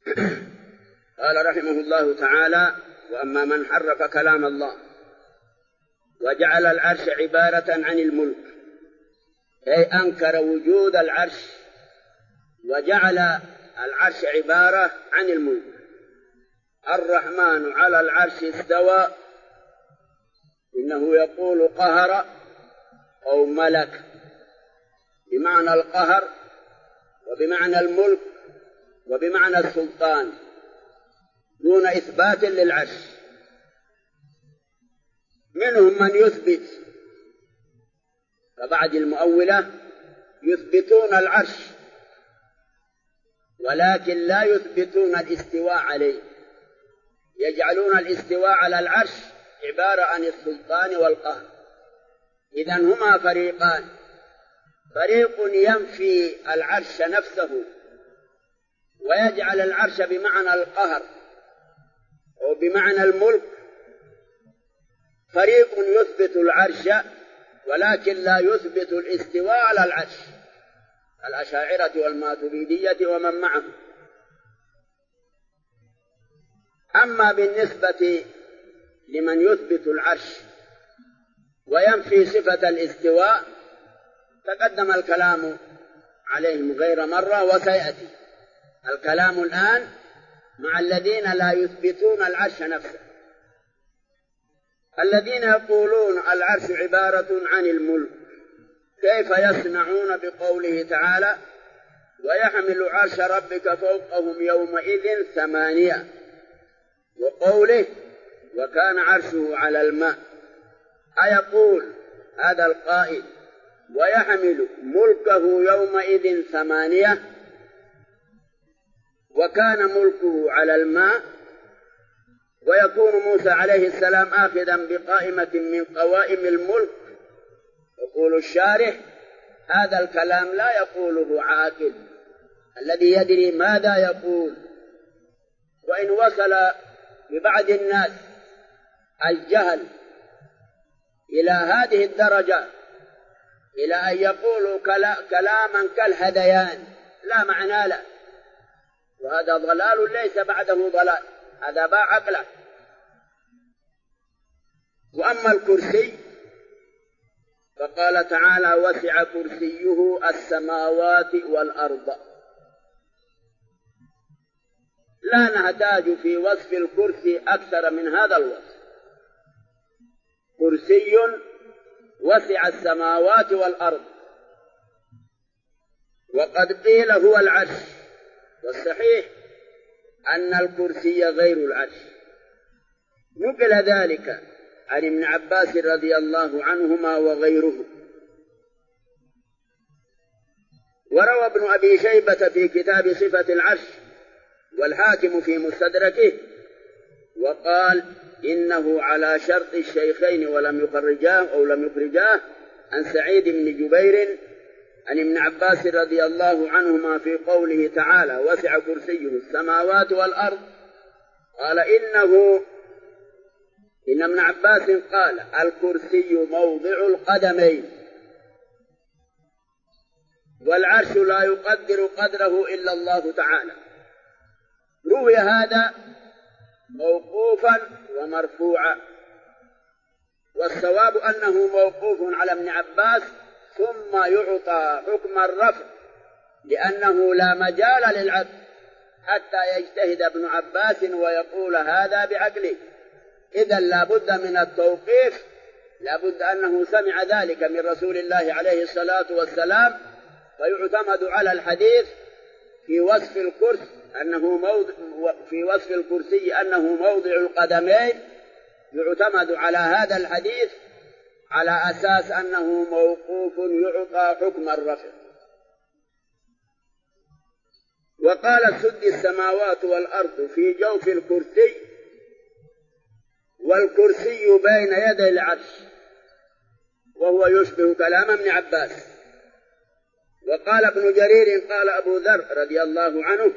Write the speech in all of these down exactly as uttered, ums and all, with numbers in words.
قال رحمه الله تعالى: وأما من حرف كلام الله وجعل العرش عبارة عن الملك، أي أنكر وجود العرش وجعل العرش عبارة عن الملك. الرحمن على العرش استوى، إنه يقول قهر أو ملك، بمعنى القهر وبمعنى الملك وبمعنى السلطان، دون إثبات للعرش. منهم من يثبت فبعد المؤولة يثبتون العرش ولكن لا يثبتون الاستواء عليه، يجعلون الاستواء على العرش عبارة عن السلطان والقهر. إذن هما فريقان: فريق ينفي العرش نفسه ويجعل العرش بمعنى القهر أو بمعنى الملك، فريق يثبت العرش ولكن لا يثبت الاستواء على العرش، الأشاعرة والماتريدية ومن معهم. أما بالنسبة لمن يثبت العرش وينفي صفة الاستواء تقدم الكلام عليهم غير مرة وسيأتي الكلام الآن مع الذين لا يثبتون العرش نفسه. الذين يقولون العرش عبارة عن الملك كيف يصنعون بقوله تعالى: ويحمل عرش ربك فوقهم يومئذ ثمانية، وقوله: وكان عرشه على الماء. أيقول هذا القائل ويحمل ملكه يومئذ ثمانية وكان ملكه على الماء، ويكون موسى عليه السلام آخذا بقائمة من قوائم الملك؟ يقول الشارح: هذا الكلام لا يقوله عاقل الذي يدري ماذا يقول. وإن وصل ببعض الناس الجهل إلى هذه الدرجة، إلى أن يقولوا كلاما كالهذيان لا معنى له، وهذا ضلال ليس بعده ضلال، هذا باع عقله. وأما الكرسي فقال تعالى: وسع كرسيه السماوات والأرض. لا نحتاج في وصف الكرسي أكثر من هذا الوصف: كرسي وسع السماوات والأرض. وقد قيل هو العرش، والصحيح أن الكرسي غير العرش. نقل ذلك عن ابن عباس رضي الله عنهما وغيره. وروى ابن أبي شيبة في كتاب صفة العرش، والحاكم في مستدركه، وقال: إنه على شرط الشيخين ولم يخرجاه أو لم يخرجاه، عن سعيد بن جبير عن ابن عباس رضي الله عنهما في قوله تعالى: وسع كرسيه السماوات والأرض. قال إنه إن ابن عباس قال: الكرسي موضع القدمين، والعرش لا يقدر قدره إلا الله تعالى. روي هذا موقوفا ومرفوعا، والصواب أنه موقوف على ابن عباس ثم يعطى حكم الرفع، لأنه لا مجال للعبد حتى يجتهد ابن عباس ويقول هذا بعقله. إذن لا بد من التوقيف، لا بد أنه سمع ذلك من رسول الله عليه الصلاة والسلام، فيعتمد على الحديث في وصف الكرسي أنه موضع في وصف الكرسي أنه موضع القدمين، يعتمد على هذا الحديث على أساس أنه موقوف يعطى حكم الرفع. وقال السدي: السماوات والأرض في جوف الكرسي، والكرسي بين يدي العرش، وهو يشبه كلام ابن عباس. وقال ابن جرير: قال أبو ذر رضي الله عنه: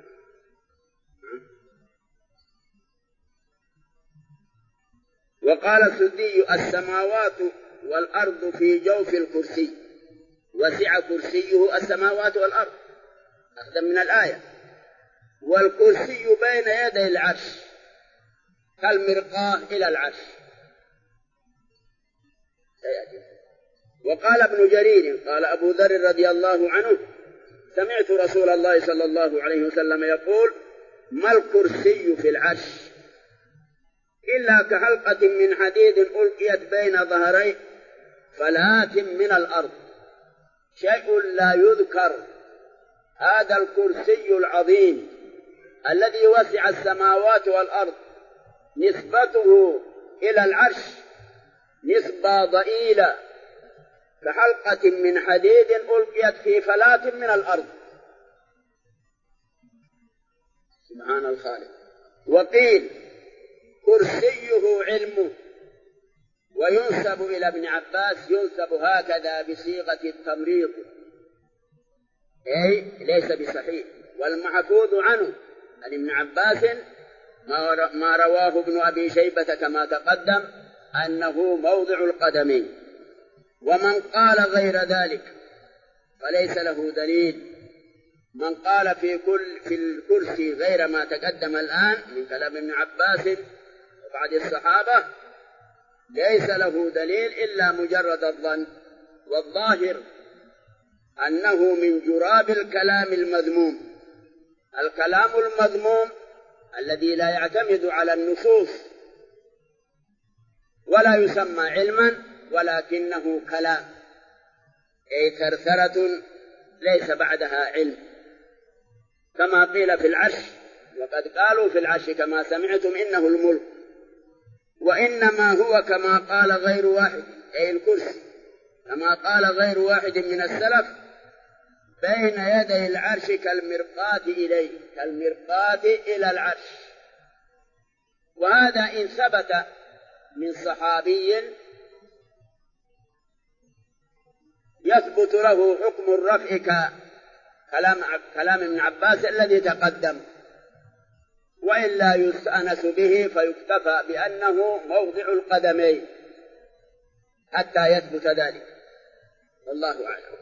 وقال السدي: السماوات والأرض في جوف الكرسي، وسع كرسيه السماوات والأرض، أخذا من الآية. والكرسي بين يدي العرش كالمرقاة إلى العرش. وقال ابن جرير قال أبو ذر رضي الله عنه سمعت رسول الله صلى الله عليه وسلم يقول ما الكرسي في العرش إلا كحلقة من حديد ألقيت بين ظهري فلات من الأرض شيء لا يذكر. هذا الكرسي العظيم الذي وسع السماوات والأرض نسبته إلى العرش نسبة ضئيلة كحلقة من حديد ألقيت في فلاة من الأرض. سبحان الخالق. وقيل كرسيه علمه، وينسب إلى ابن عباس ينسب هكذا بصيغة التمريض أي ليس بصحيح. والمحفوظ عنه عن ابن عباس ما رواه ابن أبي شيبة كما تقدم أنه موضع القدمين. ومن قال غير ذلك فليس له دليل. من قال في كل في الكرسي غير ما تقدم الآن من كلام ابن عباس وبعض الصحابة ليس له دليل إلا مجرد الظن. والظاهر أنه من جراب الكلام المذموم. الكلام المذموم الذي لا يعتمد على النصوص ولا يسمى علما ولكنه كلام أي ثرثرة ليس بعدها علم، كما قيل في العرش. وقد قالوا في العرش كما سمعتم إنه الملك، وإنما هو كما قال غير واحد أي الكرسي كما قال غير واحد من السلف بين يدي العرش كالمرقاة إليه كالمرقاة إلى العرش. وهذا إن ثبت من صحابي يثبت له حكم الرفع كلام كلام ابن عباس الذي تقدم، وإلا يستأنس به فيكتفى بأنه موضع القدمين حتى يثبت ذلك، والله أعلم.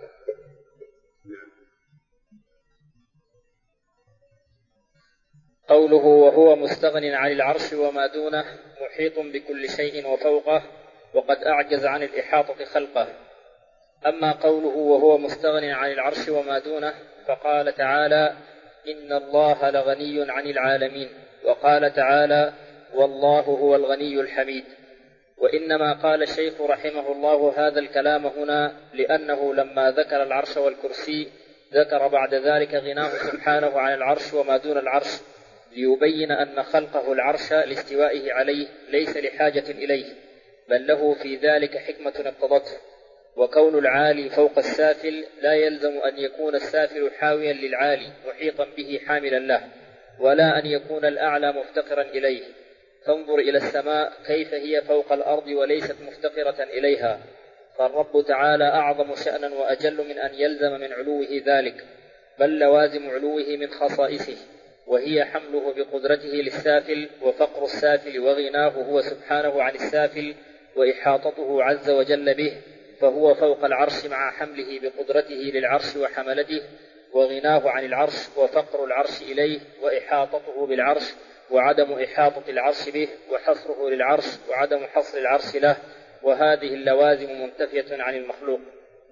قوله وهو مستغن عن العرش وما دونه محيط بكل شيء وفوقه وقد أعجز عن الإحاطة خلقه. أما قوله وهو مستغن عن العرش وما دونه فقال تعالى إن الله لغني عن العالمين، وقال تعالى والله هو الغني الحميد. وإنما قال الشيخ رحمه الله هذا الكلام هنا لأنه لما ذكر العرش والكرسي ذكر بعد ذلك غناه سبحانه عن العرش وما دون العرش، ليبين أن خلقه العرش لاستوائه عليه ليس لحاجة إليه، بل له في ذلك حكمة اقتضته. وكون العالي فوق السافل لا يلزم أن يكون السافل حاويا للعالي محيطا به حاملا له، ولا أن يكون الأعلى مفتقرا إليه. فانظر إلى السماء كيف هي فوق الأرض وليست مفتقرة إليها، فالرب تعالى أعظم شأنا وأجل من أن يلزم من علوه ذلك، بل لوازم علوه من خصائصه، وهي حمله بقدرته للسافل وفقر السافل وغناه هو سبحانه عن السافل وإحاطته عز وجل به، فهو فوق العرش مع حمله بقدرته للعرش وحملته، وغناه عن العرش وفقر العرش إليه وإحاطته بالعرش وعدم إحاطة العرش به وحصره للعرش وعدم حصر العرش له، وهذه اللوازم منتفية عن المخلوق.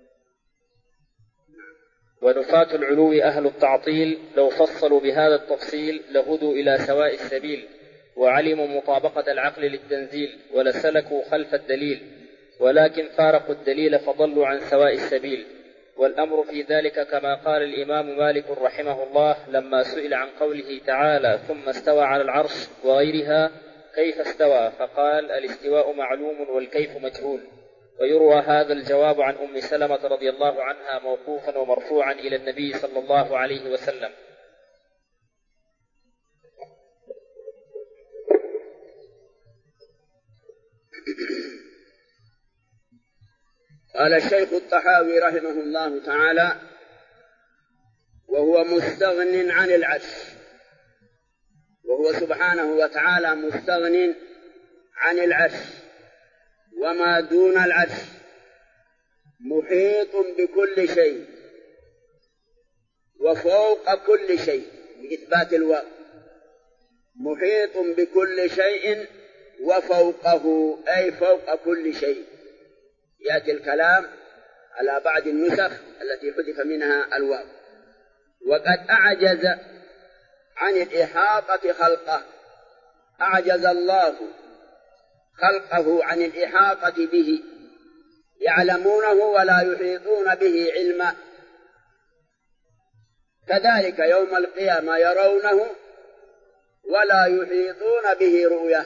ونفاة العلو أهل التعطيل لو فصلوا بهذا التفصيل لهدوا إلى سواء السبيل وعلموا مطابقة العقل للتنزيل ولسلكوا خلف الدليل، ولكن فارقوا الدليل فضلوا عن سواء السبيل. والأمر في ذلك كما قال الإمام مالك رحمه الله لما سئل عن قوله تعالى ثم استوى على العرش وغيرها كيف استوى، فقال الاستواء معلوم والكيف مجهول. ويروى هذا الجواب عن أم سلمة رضي الله عنها موقوفا ومرفوعا إلى النبي صلى الله عليه وسلم. قال الشيخ الطحاوي رحمه الله تعالى وهو مستغن عن العرش، وهو سبحانه وتعالى مستغن عن العرش وما دون العرش، محيط بكل شيء وفوق كل شيء. بإثبات الواو، محيط بكل شيء وفوقه أي فوق كل شيء. يأتي الكلام على بعض النسخ التي حذف منها الواو. وقد أعجز عن الإحاطة خلقه، أعجز الله خلقه عن الإحاطة به، يعلمونه ولا يحيطون به علما. كذلك يوم القيامة يرونه ولا يحيطون به رؤية.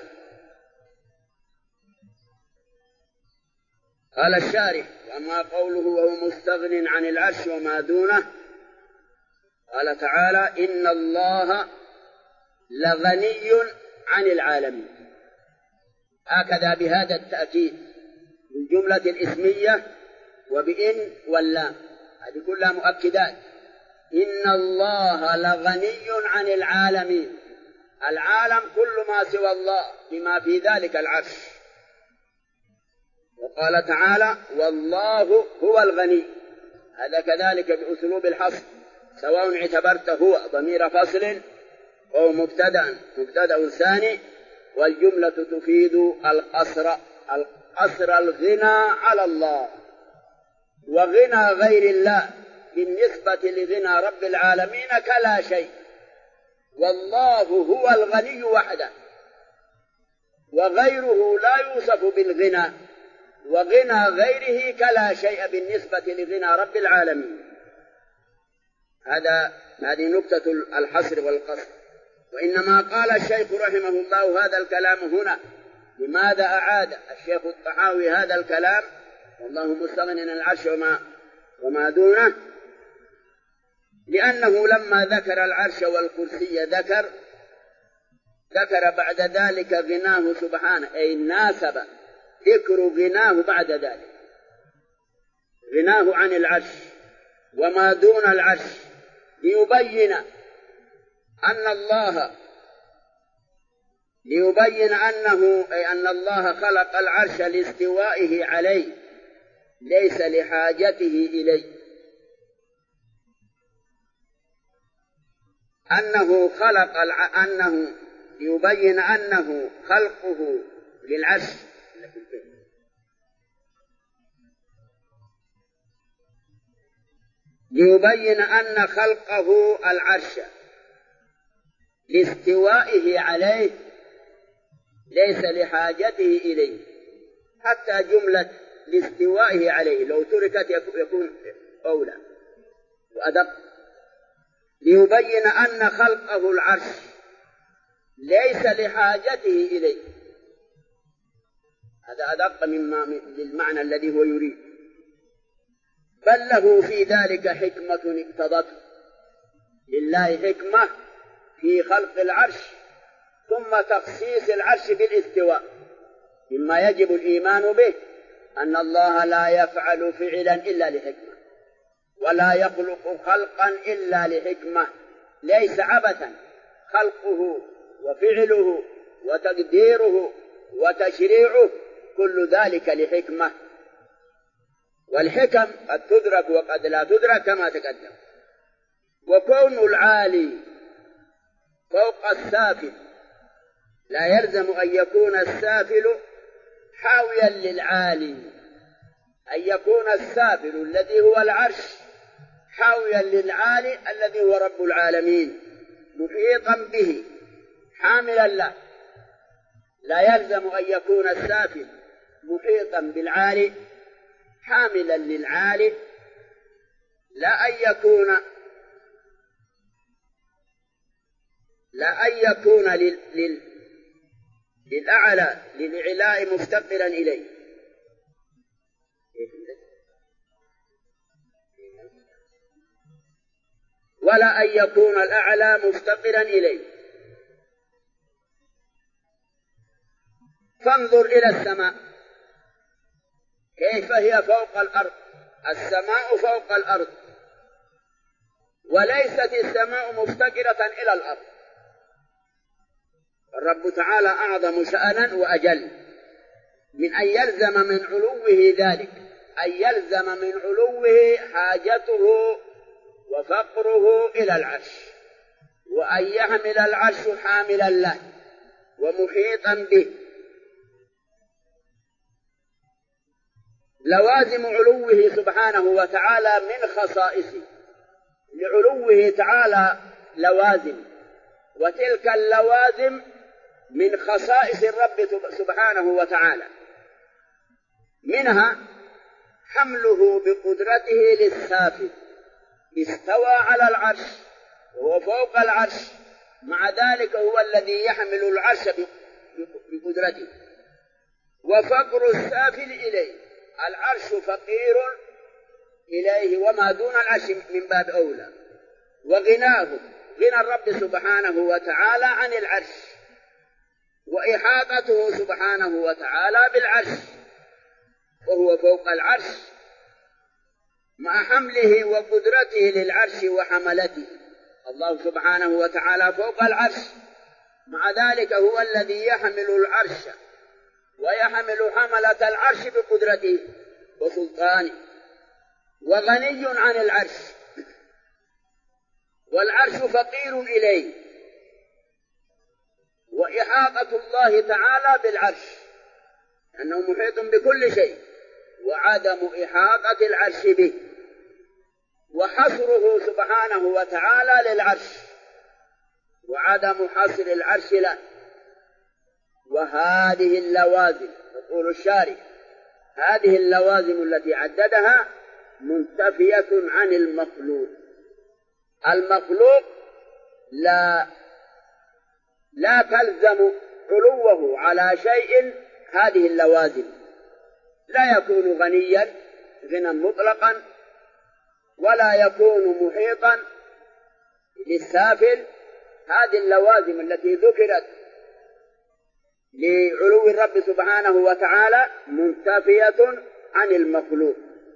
قال الشارح: وما قوله وهو مستغن عن العرش وما دونه، قال تعالى: إن الله لغني عن العالمين. هكذا بهذا التأكيد بالجملة الإسمية وبإن واللام، هذه كلها مؤكدات. إن الله لغني عن العالمين، العالم كل ما سوى الله بما في ذلك العرش. وقال تعالى: والله هو الغني، هذا كذلك بأسلوب الحصر، سواء اعتبرت هو ضمير فصل أو مبتدأ مبتدأ ثاني، والجملة تفيد القصر القصر الغنى على الله، وغنى غير الله بالنسبة لغنى رب العالمين كلا شيء. والله هو الغني وحده، وغيره لا يوصف بالغنى، وغنى غيره كلا شيء بالنسبة لغنى رب العالمين. هذا هذه نكتة الحصر والقصر. وإنما قال الشيخ رحمه الله هذا الكلام هنا. لماذا أعاد الشيخ الطحاوي هذا الكلام والله مستغن عن العرش وما, وما دونه؟ لأنه لما ذكر العرش والكرسي ذكر ذكر بعد ذلك غناه سبحانه، أي ناسب ذكر غناه بعد ذلك، غناه عن العرش وما دون العرش، ليبين أن الله ليبين أنه أي أن الله خلق العرش لاستوائه عليه ليس لحاجته إليه، أنه خلق الع... أنه يبين أنه خلقه للعرش ليبين أن خلقه العرش لاستوائه عليه ليس لحاجته إليه. حتى جملة لاستوائه عليه لو تركت يكون أولى وأدق. ليبين أن خلقه العرش ليس لحاجته إليه، هذا أدق مما للمعنى الذي هو يريد. بل له في ذلك حكمة اقتضته، لله حكمة في خلق العرش ثم تخصيص العرش بالاستواء. مما يجب الإيمان به أن الله لا يفعل فعلا إلا لحكمة، ولا يخلق خلقا إلا لحكمة، ليس عبثا خلقه وفعله وتقديره وتشريعه، كل ذلك لحكمة. والحكم قد تدرك وقد لا تدرك كما تقدم. وكون العالي فوق السافل لا يلزم أن يكون السافل حاويا للعالي، أن يكون السافل الذي هو العرش حاويا للعالي الذي هو رب العالمين محيطا به حاملا له. لا يلزم أن يكون السافل محيطا بالعالي حاملا للعالي، لا أن يكون لا أن يكون لل... لل... للأعلى للإعلاء مفتقرا إليه، ولا أن يكون الأعلى مفتقرا إليه. فانظر إلى السماء كيف هي فوق الأرض، السماء فوق الأرض، وليست السماء مفتقرة إلى الأرض. الرب تعالى أعظم شأنا وأجل من أن يلزم من علوه ذلك، أن يلزم من علوه حاجته وفقره إلى العرش، وأن يحمل العرش حاملا له ومحيطا به. لوازم علوه سبحانه وتعالى من خصائصه، لعلوه تعالى لوازم، وتلك اللوازم من خصائص الرب سبحانه وتعالى، منها حمله بقدرته للسافل، استوى على العرش وهو فوق العرش، مع ذلك هو الذي يحمل العرش بقدرته. وفقر السافل إليه، العرش فقير إليه وما دون العرش من باب أولى. وغناه، غنى الرب سبحانه وتعالى عن العرش، وإحاطته سبحانه وتعالى بالعرش وهو فوق العرش، مع حمله وقدرته للعرش وحملته. الله سبحانه وتعالى فوق العرش، مع ذلك هو الذي يحمل العرش ويحمل حملة العرش بقدرته وسلطانه. وغني عن العرش، والعرش فقير إليه. وإحاطة الله تعالى بالعرش أنه محيط بكل شيء، وعدم إحاطة العرش به، وحصره سبحانه وتعالى للعرش، وعدم حصر العرش له. وهذه اللوازم، يقول الشارع، هذه اللوازم التي عددها منتفية عن المخلوق. المخلوق لا لا تلزم علوه على شيء هذه اللوازم، لا يكون غنيا غنى مطلقا، ولا يكون محيطا للسافل. هذه اللوازم التي ذكرت لعلو الرب سبحانه وتعالى منتفية عن المخلوق.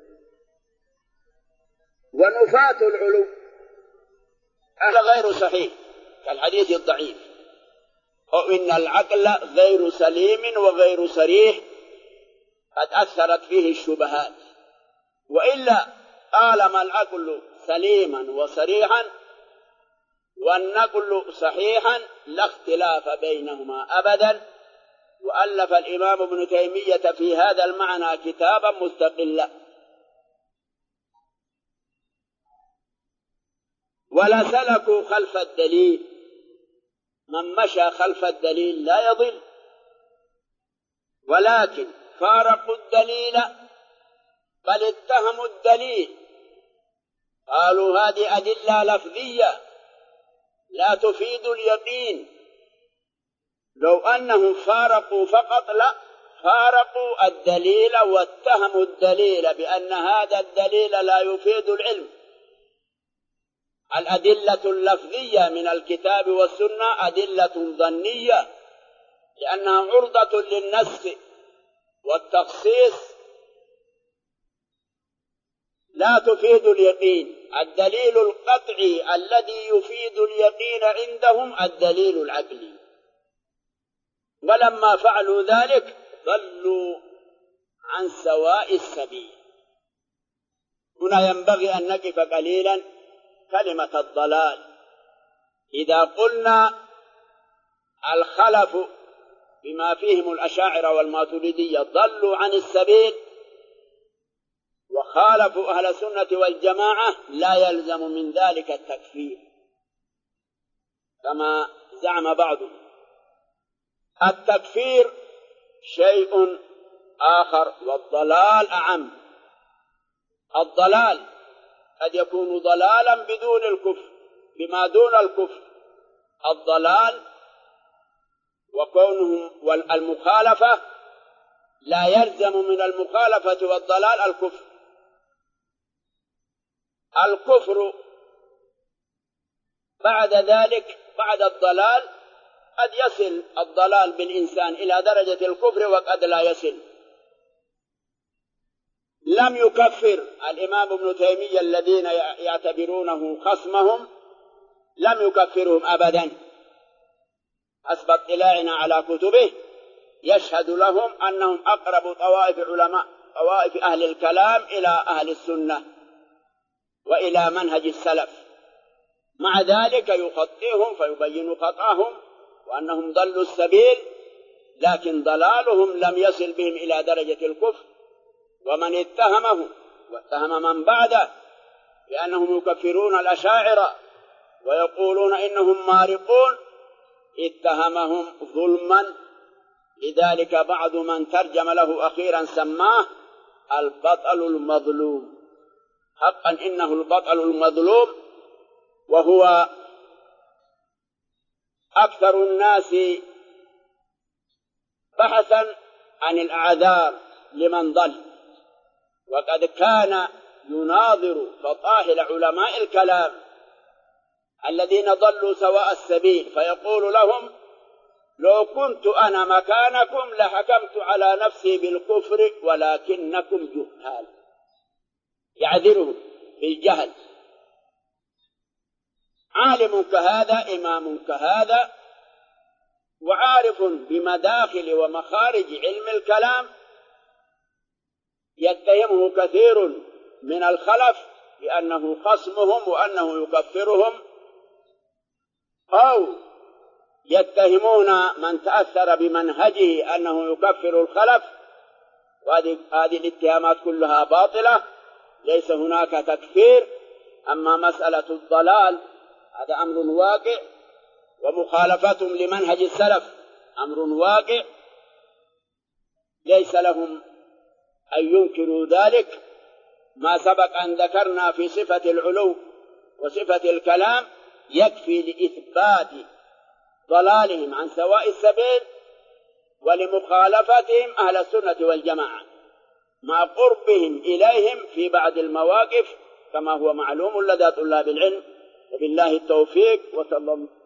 ونفاة العلو هذا غير صحيح كالحديث الضعيف، أو إن العقل غير سليم وغير صريح قد أثرت فيه الشبهات، وإلا طالما العقل سليما وصريحا والنقل صحيحا لا اختلاف بينهما أبدا. وألف الإمام ابن تيمية في هذا المعنى كتابا مستقلا. ولا سلكوا خلف الدليل، من مشى خلف الدليل لا يضل، ولكن فارقوا الدليل بل اتهموا الدليل، قالوا هذه أدلة لفظية لا تفيد اليقين. لو أنهم فارقوا فقط، لا، فارقوا الدليل واتهموا الدليل بأن هذا الدليل لا يفيد العلم. الأدلة اللفظية من الكتاب والسنة أدلة ظنية، لأنها عرضة للنسخ والتخصيص، لا تفيد اليقين. الدليل القطعي الذي يفيد اليقين عندهم الدليل العقلي، ولما فعلوا ذلك ضلوا عن سواء السبيل. هنا ينبغي أن نقف قليلا كلمة الضلال. إذا قلنا الخلف بما فيهم الأشاعرة والماتريدية ضلوا عن السبيل وخالفوا أهل السنة والجماعة، لا يلزم من ذلك التكفير كما زعم بعضهم. التكفير شيء آخر، والضلال أعم. الضلال قد يكون ضلالا بدون الكفر، بما دون الكفر. الضلال وكونه والمخالفة لا يلزم من المخالفة والضلال الكفر. الكفر بعد ذلك، بعد الضلال، قد يصل الضلال بالإنسان إلى درجة الكفر وقد لا يصل. لم يكفر الإمام ابن تيمية الذين يعتبرونه خصمهم، لم يكفرهم أبدا حسب اطلاعنا على كتبه. يشهد لهم أنهم أقرب طوائف علماء طوائف أهل الكلام إلى أهل السنة وإلى منهج السلف، مع ذلك يخطئهم فيبين خطأهم وأنهم ضلوا السبيل، لكن ضلالهم لم يصل بهم إلى درجة الكفر. ومن اتهمه واتهم من بعده بأنهم يكفرون الأشاعرة ويقولون إنهم مارقون اتهمهم ظلما. لذلك بعض من ترجم له أخيرا سماه البطل المظلوم. حقا إنه البطل المظلوم، وهو أكثر الناس بحثا عن الأعذار لمن ضل، وقد كان يناظر فطاحل علماء الكلام الذين ضلوا سواء السبيل فيقول لهم: لو كنت أنا مكانكم لحكمت على نفسي بالكفر ولكنكم جهال. يعذرهم بالجهل. عالم كهذا، إمام كهذا، وعارف بمداخل ومخارج علم الكلام، يتهمه كثير من الخلف بأنه خصمهم وأنه يكفرهم، أو يتهمون من تأثر بمنهجه أنه يكفر الخلف، وهذه الاتهامات كلها باطلة، ليس هناك تكفير. أما مسألة الضلال هذا أمر واقع، ومخالفتهم لمنهج السلف أمر واقع، ليس لهم أن ينكروا ذلك. ما سبق أن ذكرنا في صفة العلو وصفة الكلام يكفي لإثبات ضلالهم عن سواء السبيل ولمخالفتهم أهل السنة والجماعة، مع قربهم إليهم في بعض المواقف كما هو معلوم لدى طلاب العلم. وبالله التوفيق، وصلى الله